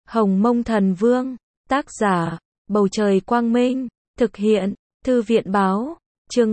Hồng Mông Thần Vương, tác giả, Bầu Trời Quang Minh, thực hiện, Thư viện Báo, chương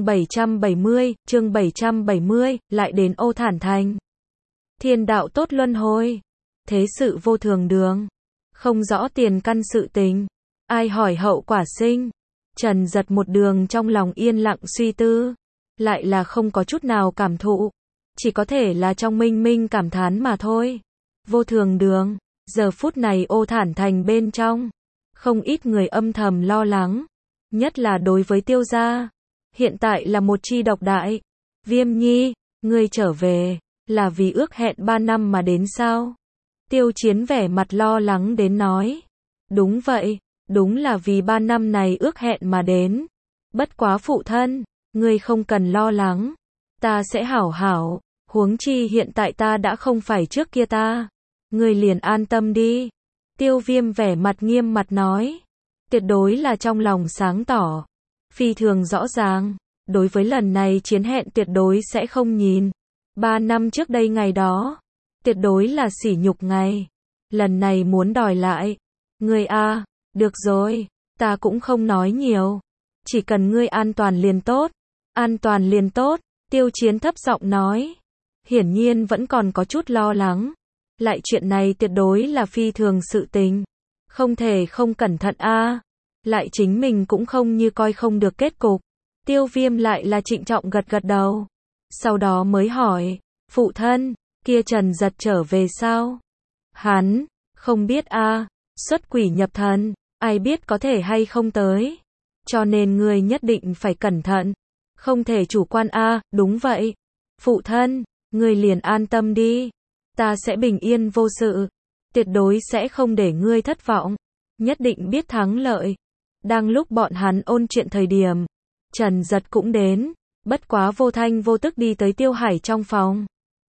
770, lại đến Ô Thản Thành. Thiên đạo tốt luân hồi, thế sự vô thường đường, không rõ tiền căn sự tình, ai hỏi hậu quả sinh. Trần Giật một đường trong lòng yên lặng suy tư, lại là không có chút nào cảm thụ, chỉ có thể là trong minh minh cảm thán mà thôi. Vô thường đường, giờ phút này Ô Thản Thành bên trong, không ít người âm thầm lo lắng, nhất là đối với Tiêu gia. Hiện tại là một chi độc đại. Viêm Nhi, ngươi trở về, là vì ước hẹn 3 năm mà đến sao? Tiêu Chiến vẻ mặt lo lắng đến nói. Đúng vậy, đúng là vì 3 năm này ước hẹn mà đến. Bất quá phụ thân, ngươi không cần lo lắng, ta sẽ hảo hảo, huống chi hiện tại ta đã không phải trước kia ta. Ngươi liền an tâm đi. Tiêu Viêm vẻ mặt nghiêm mặt nói. Tuyệt đối là trong lòng sáng tỏ, phi thường rõ ràng, đối với lần này chiến hẹn tuyệt đối sẽ không nhìn. 3 năm trước đây ngày đó, tuyệt đối là sỉ nhục ngày. Lần này muốn đòi lại. Ngươi a, được rồi, ta cũng không nói nhiều. Chỉ cần ngươi an toàn liền tốt. An toàn liền tốt, Tiêu Chiến thấp giọng nói. Hiển nhiên vẫn còn có chút lo lắng. Lại chuyện này tuyệt đối là phi thường sự tình. Không thể không cẩn thận a. Lại chính mình cũng không như coi không được kết cục. Tiêu Viêm lại là trịnh trọng gật gật đầu. Sau đó mới hỏi, phụ thân, kia Trần Giật trở về sao? Hắn, không biết a, xuất quỷ nhập thần, ai biết có thể hay không tới. Cho nên ngươi nhất định phải cẩn thận, không thể chủ quan a. Đúng vậy. Phụ thân, ngươi liền an tâm đi. Ta sẽ bình yên vô sự, tuyệt đối sẽ không để ngươi thất vọng, nhất định biết thắng lợi. Đang lúc bọn hắn ôn chuyện thời điểm, Trần Giật cũng đến, bất quá vô thanh vô tức đi tới Tiêu Hải trong phòng.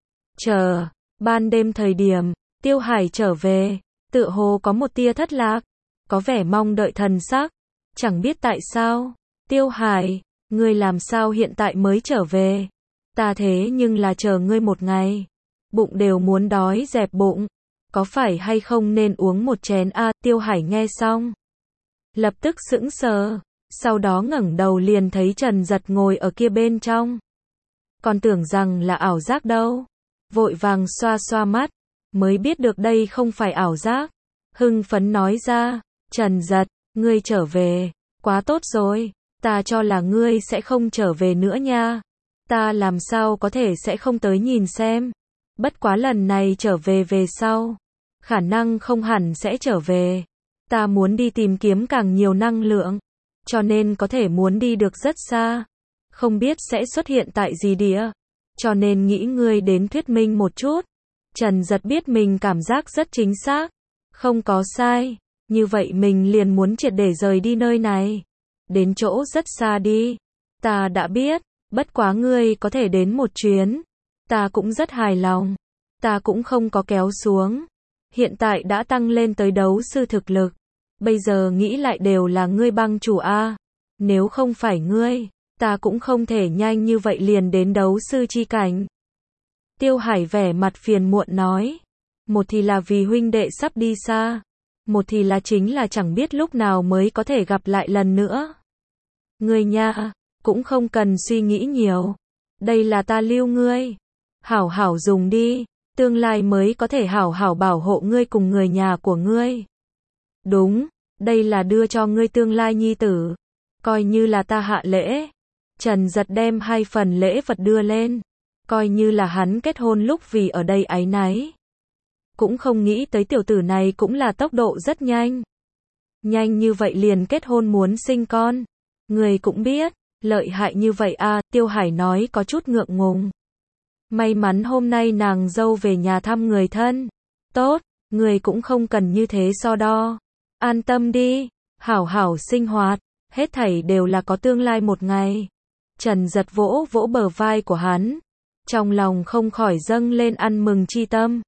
Ban đêm thời điểm, Tiêu Hải trở về, tựa hồ có một tia thất lạc, có vẻ mong đợi thần sắc, chẳng biết tại sao. Tiêu Hải, ngươi làm sao hiện tại mới trở về? Ta thế nhưng là chờ ngươi một ngày. Bụng đều muốn đói dẹp bụng, có phải hay không nên uống một chén a? Tiêu Hải nghe xong, lập tức sững sờ, sau đó ngẩng đầu liền thấy Trần Giật ngồi ở kia bên trong. Còn tưởng rằng là ảo giác đâu, vội vàng xoa xoa mắt, mới biết được đây không phải ảo giác, hưng phấn nói ra, Trần Giật, ngươi trở về, quá tốt rồi, ta cho là ngươi sẽ không trở về nữa nha, ta làm sao có thể sẽ không tới nhìn xem. Bất quá lần này trở về về sau, khả năng không hẳn sẽ trở về. Ta muốn đi tìm kiếm càng nhiều năng lượng, cho nên có thể muốn đi được rất xa. Không biết sẽ xuất hiện tại gì địa, cho nên nghĩ ngươi đến thuyết minh một chút. Trần Giật biết mình cảm giác rất chính xác, không có sai. Như vậy mình liền muốn triệt để rời đi nơi này, đến chỗ rất xa đi. Ta đã biết, bất quá ngươi có thể đến một chuyến, ta cũng rất hài lòng. Ta cũng không có kéo xuống. Hiện tại đã tăng lên tới đấu sư thực lực. Bây giờ nghĩ lại đều là ngươi bang chủ a. Nếu không phải ngươi, ta cũng không thể nhanh như vậy liền đến đấu sư chi cảnh. Tiêu Hải vẻ mặt phiền muộn nói. Một thì là vì huynh đệ sắp đi xa, một thì là chính là chẳng biết lúc nào mới có thể gặp lại lần nữa. Ngươi nha, cũng không cần suy nghĩ nhiều. Đây là ta lưu ngươi. Hảo hảo dùng đi, tương lai mới có thể hảo hảo bảo hộ ngươi cùng người nhà của ngươi. Đúng, đây là đưa cho ngươi tương lai nhi tử, coi như là ta hạ lễ. Trần Giật đem 2 phần lễ vật đưa lên, coi như là hắn kết hôn lúc vì ở đây áy náy. Cũng không nghĩ tới tiểu tử này cũng là tốc độ rất nhanh. Nhanh như vậy liền kết hôn muốn sinh con. Người cũng biết, lợi hại như vậy a. Tiêu Hải nói có chút ngượng ngùng. May mắn hôm nay nàng dâu về nhà thăm người thân. Tốt, người cũng không cần như thế so đo. An tâm đi, hảo hảo sinh hoạt, hết thảy đều là có tương lai một ngày. Trần Giật vỗ vỗ bờ vai của hắn, trong lòng không khỏi dâng lên ăn mừng chi tâm.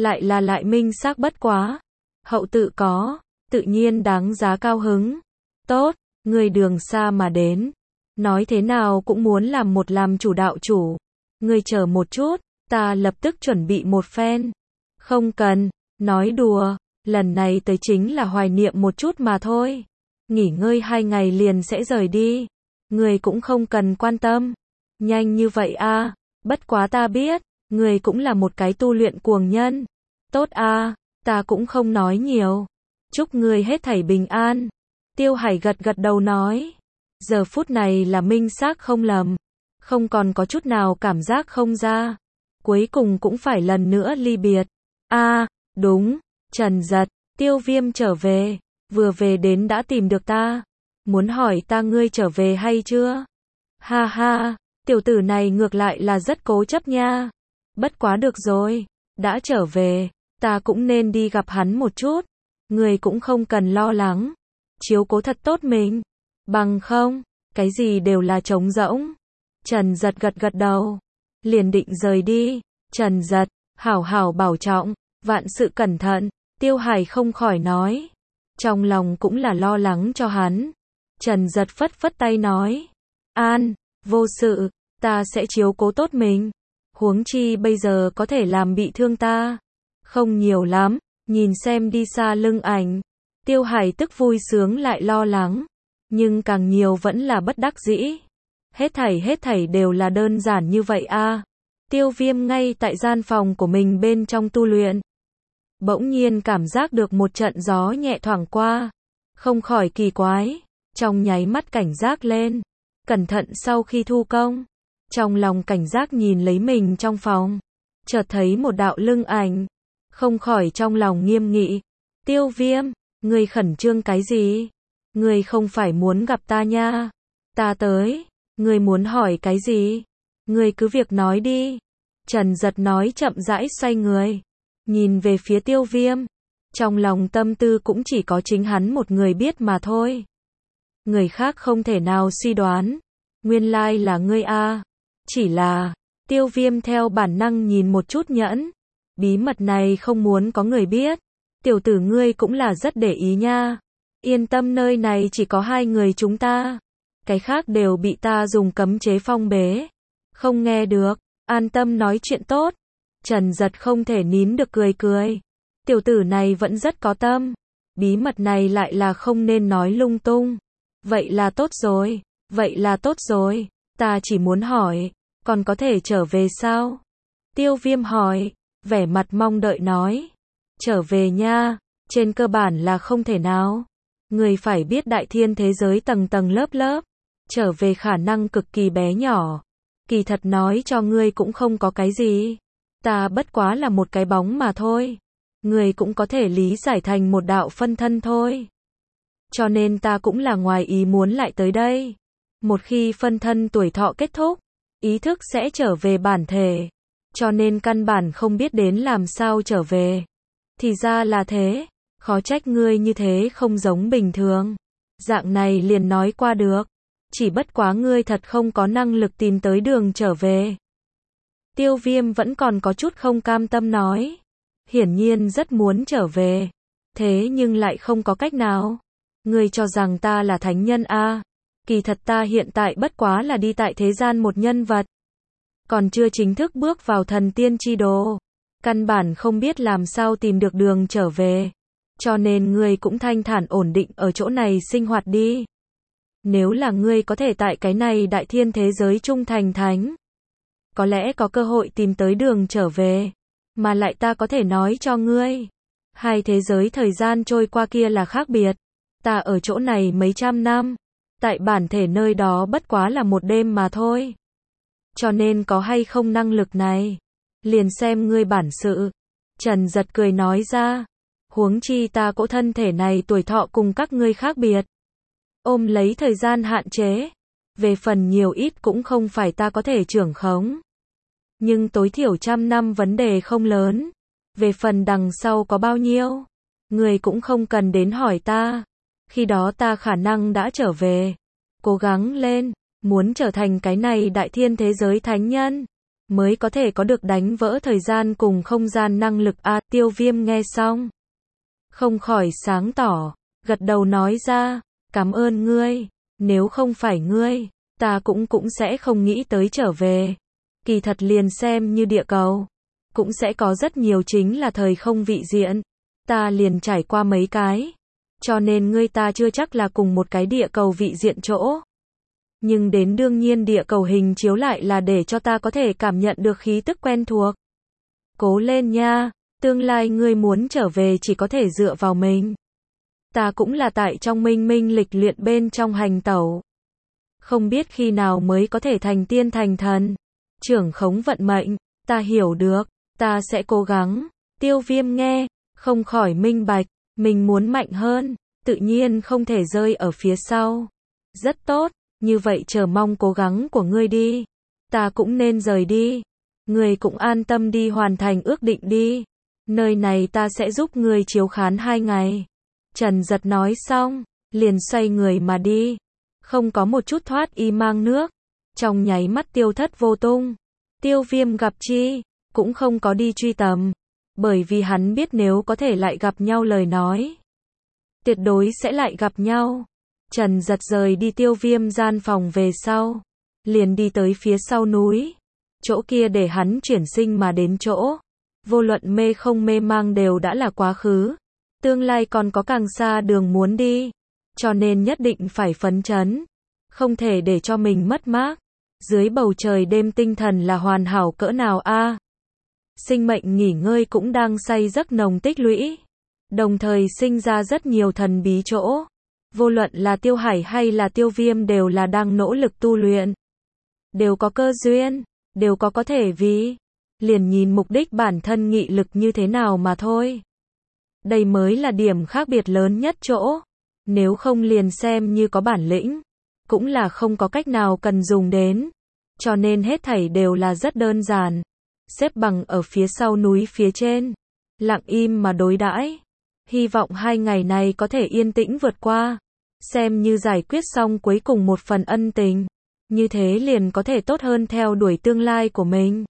Lại minh xác bất quá. Hậu tự có, tự nhiên đáng giá cao hứng. Tốt, người đường xa mà đến, nói thế nào cũng muốn làm chủ đạo chủ. Ngươi chờ một chút, ta lập tức chuẩn bị một phen. Không cần, nói đùa, lần này tới chính là hoài niệm một chút mà thôi. Nghỉ ngơi 2 ngày liền sẽ rời đi. Người cũng không cần quan tâm. Nhanh như vậy à, bất quá ta biết, người cũng là một cái tu luyện cuồng nhân. Tốt à, ta cũng không nói nhiều. Chúc người hết thảy bình an. Tiêu Hải gật gật đầu nói. Giờ phút này là minh xác không lầm. Không còn có chút nào cảm giác không ra. Cuối cùng cũng phải lần nữa ly biệt. À, đúng, Trần Giật, Tiêu Viêm trở về. Vừa về đến đã tìm được ta. Muốn hỏi ta ngươi trở về hay chưa? Ha ha, tiểu tử này ngược lại là rất cố chấp nha. Bất quá được rồi, đã trở về, ta cũng nên đi gặp hắn một chút. Ngươi cũng không cần lo lắng. Chiếu cố thật tốt mình. Bằng không, cái gì đều là trống rỗng. Trần Giật gật gật đầu. Liền định rời đi. Trần Giật, hảo hảo bảo trọng, vạn sự cẩn thận. Tiêu Hải không khỏi nói. Trong lòng cũng là lo lắng cho hắn. Trần Giật phất phất tay nói. An, vô sự, ta sẽ chiếu cố tốt mình. Huống chi bây giờ có thể làm bị thương ta. Không nhiều lắm, nhìn xem đi xa lưng ảnh. Tiêu Hải tức vui sướng lại lo lắng. Nhưng càng nhiều vẫn là bất đắc dĩ. Hết thảy đều là đơn giản như vậy à. Tiêu Viêm ngay tại gian phòng của mình bên trong tu luyện. Bỗng nhiên cảm giác được một trận gió nhẹ thoảng qua. Không khỏi kỳ quái. Trong nháy mắt cảnh giác lên. Cẩn thận sau khi thu công. Trong lòng cảnh giác nhìn lấy mình trong phòng. Chợt thấy một đạo lưng ảnh. Không khỏi trong lòng nghiêm nghị. Tiêu Viêm, ngươi khẩn trương cái gì? Ngươi không phải muốn gặp ta nha. Ta tới. Ngươi muốn hỏi cái gì? Ngươi cứ việc nói đi. Trần Giật nói chậm rãi xoay người. Nhìn về phía Tiêu Viêm. Trong lòng tâm tư cũng chỉ có chính hắn một người biết mà thôi. Người khác không thể nào suy đoán. Nguyên lai là ngươi a. Chỉ là, Tiêu Viêm theo bản năng nhìn một chút Nhẫn. Bí mật này không muốn có người biết. Tiểu tử ngươi cũng là rất để ý nha. Yên tâm, nơi này chỉ có 2 người chúng ta. Cái khác đều bị ta dùng cấm chế phong bế. Không nghe được, an tâm nói chuyện tốt. Trần Giật không thể nín được cười cười. Tiểu tử này vẫn rất có tâm. Bí mật này lại là không nên nói lung tung. Vậy là tốt rồi, vậy là tốt rồi. Ta chỉ muốn hỏi, còn có thể trở về sao? Tiêu Viêm hỏi, vẻ mặt mong đợi nói. Trở về nha, trên cơ bản là không thể nào. Người phải biết đại thiên thế giới tầng tầng lớp lớp. Trở về khả năng cực kỳ bé nhỏ. Kỳ thật nói cho ngươi cũng không có cái gì. Ta bất quá là một cái bóng mà thôi. Ngươi cũng có thể lý giải thành một đạo phân thân thôi. Cho nên ta cũng là ngoài ý muốn lại tới đây. Một khi phân thân tuổi thọ kết thúc, ý thức sẽ trở về bản thể. Cho nên căn bản không biết đến làm sao trở về. Thì ra là thế, khó trách ngươi như thế không giống bình thường. Dạng này liền nói qua được. Chỉ bất quá ngươi thật không có năng lực tìm tới đường trở về. Tiêu Viêm vẫn còn có chút không cam tâm nói. Hiển nhiên rất muốn trở về. Thế nhưng lại không có cách nào. Ngươi cho rằng ta là thánh nhân a? Kỳ thật ta hiện tại bất quá là đi tại thế gian một nhân vật. Còn chưa chính thức bước vào thần tiên chi đồ. Căn bản không biết làm sao tìm được đường trở về. Cho nên ngươi cũng thanh thản ổn định ở chỗ này sinh hoạt đi. Nếu là ngươi có thể tại cái này đại thiên thế giới trung thành thánh, có lẽ có cơ hội tìm tới đường trở về. Mà lại ta có thể nói cho ngươi, 2 thế giới thời gian trôi qua kia là khác biệt. Ta ở chỗ này mấy trăm năm, tại bản thể nơi đó bất quá là một đêm mà thôi. Cho nên có hay không năng lực này, liền xem ngươi bản sự. Trần Giật cười nói ra. Huống chi ta cỗ thân thể này tuổi thọ cùng các ngươi khác biệt. Ôm lấy thời gian hạn chế. Về phần nhiều ít cũng không phải ta có thể trưởng khống. Nhưng tối thiểu 100 năm vấn đề không lớn. Về phần đằng sau có bao nhiêu, người cũng không cần đến hỏi ta. Khi đó ta khả năng đã trở về. Cố gắng lên, muốn trở thành cái này đại thiên thế giới thánh nhân, mới có thể có được đánh vỡ thời gian cùng không gian năng lực a. Tiêu Viêm nghe xong, không khỏi sáng tỏ, gật đầu nói ra, cảm ơn ngươi, nếu không phải ngươi, ta cũng sẽ không nghĩ tới trở về. Kỳ thật liền xem như địa cầu, cũng sẽ có rất nhiều chính là thời không vị diện. ta liền trải qua mấy cái. Cho nên ngươi ta chưa chắc là cùng một cái địa cầu vị diện chỗ. Nhưng đến đương nhiên địa cầu hình chiếu lại là để cho ta có thể cảm nhận được khí tức quen thuộc. Cố lên nha, tương lai ngươi muốn trở về chỉ có thể dựa vào mình. Ta cũng là tại trong minh minh lịch luyện bên trong hành tẩu. Không biết khi nào mới có thể thành tiên thành thần. Trưởng khống vận mệnh, ta hiểu được, ta sẽ cố gắng. Tiêu Viêm nghe, không khỏi minh bạch, mình muốn mạnh hơn, tự nhiên không thể rơi ở phía sau. Rất tốt, như vậy chờ mong cố gắng của ngươi đi. Ta cũng nên rời đi. Ngươi cũng an tâm đi hoàn thành ước định đi. Nơi này ta sẽ giúp ngươi chiếu khán 2 ngày. Trần Giật nói xong, liền xoay người mà đi. Không có một chút thoát y mang nước. Trong nháy mắt tiêu thất vô tung. Tiêu Viêm gặp chi, cũng không có đi truy tầm. Bởi vì hắn biết nếu có thể lại gặp nhau lời nói, tuyệt đối sẽ lại gặp nhau. Trần Giật rời đi Tiêu Viêm gian phòng về sau, liền đi tới phía sau núi. Chỗ kia để hắn chuyển sinh mà đến chỗ. Vô luận mê không mê mang đều đã là quá khứ. Tương lai còn có càng xa đường muốn đi. Cho nên nhất định phải phấn chấn. Không thể để cho mình mất mát. Dưới bầu trời đêm tinh thần là hoàn hảo cỡ nào a? Sinh mệnh nghỉ ngơi cũng đang say giấc nồng tích lũy. Đồng thời sinh ra rất nhiều thần bí chỗ. Vô luận là Tiêu Hải hay là Tiêu Viêm đều là đang nỗ lực tu luyện. Đều có cơ duyên, đều có thể vì. Liền nhìn mục đích bản thân nghị lực như thế nào mà thôi. Đây mới là điểm khác biệt lớn nhất chỗ. Nếu không liền xem như có bản lĩnh, cũng là không có cách nào cần dùng đến. Cho nên hết thảy đều là rất đơn giản. Xếp bằng ở phía sau núi phía trên, lặng im mà đối đãi. Hy vọng 2 ngày này có thể yên tĩnh vượt qua. Xem như giải quyết xong cuối cùng một phần ân tình. Như thế liền có thể tốt hơn theo đuổi tương lai của mình.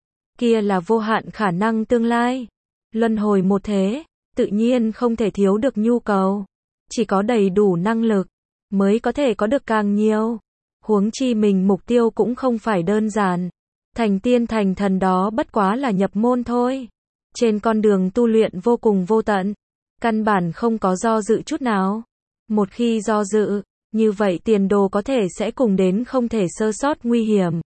Kia là vô hạn khả năng tương lai. Luân hồi một thế, tự nhiên không thể thiếu được nhu cầu. Chỉ có đầy đủ năng lực, mới có thể có được càng nhiều. Huống chi mình mục tiêu cũng không phải đơn giản. Thành tiên thành thần đó bất quá là nhập môn thôi. Trên con đường tu luyện vô cùng vô tận. Căn bản không có do dự chút nào. Một khi do dự, như vậy tiền đồ có thể sẽ cùng đến không thể sơ sót nguy hiểm.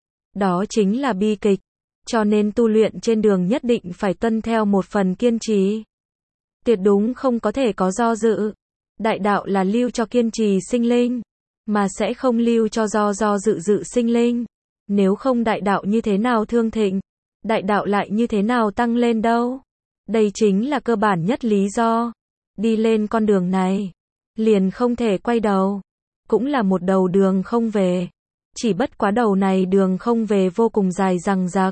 Đó chính là bi kịch. Cho nên tu luyện trên đường nhất định phải tuân theo một phần kiên trì. Tuyệt đúng không có thể có do dự. Đại đạo là lưu cho kiên trì sinh linh, mà sẽ không lưu cho do dự sinh linh. Nếu không đại đạo như thế nào thương thịnh, đại đạo lại như thế nào tăng lên đâu. Đây chính là cơ bản nhất lý do. Đi lên con đường này, liền không thể quay đầu. Cũng là một đầu đường không về. Chỉ bất quá đầu này đường không về vô cùng dài dằng dặc,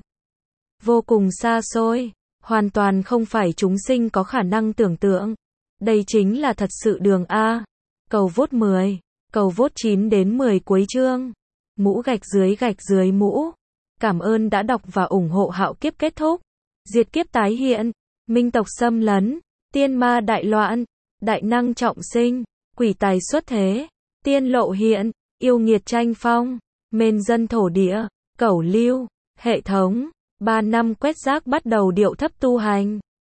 vô cùng xa xôi, hoàn toàn không phải chúng sinh có khả năng tưởng tượng. Đây chính là thật sự đường A. Cầu vote 10, cầu vote 9 đến 10 cuối chương. Mũ gạch dưới mũ. Cảm ơn đã đọc và ủng hộ. Hạo kiếp kết thúc, diệt kiếp tái hiện, minh tộc xâm lấn, tiên ma đại loạn, đại năng trọng sinh, quỷ tài xuất thế, tiên lộ hiện, yêu nghiệt tranh phong, mên dân thổ địa, cẩu lưu, hệ thống. 3 năm quét rác bắt đầu điệu thấp tu hành.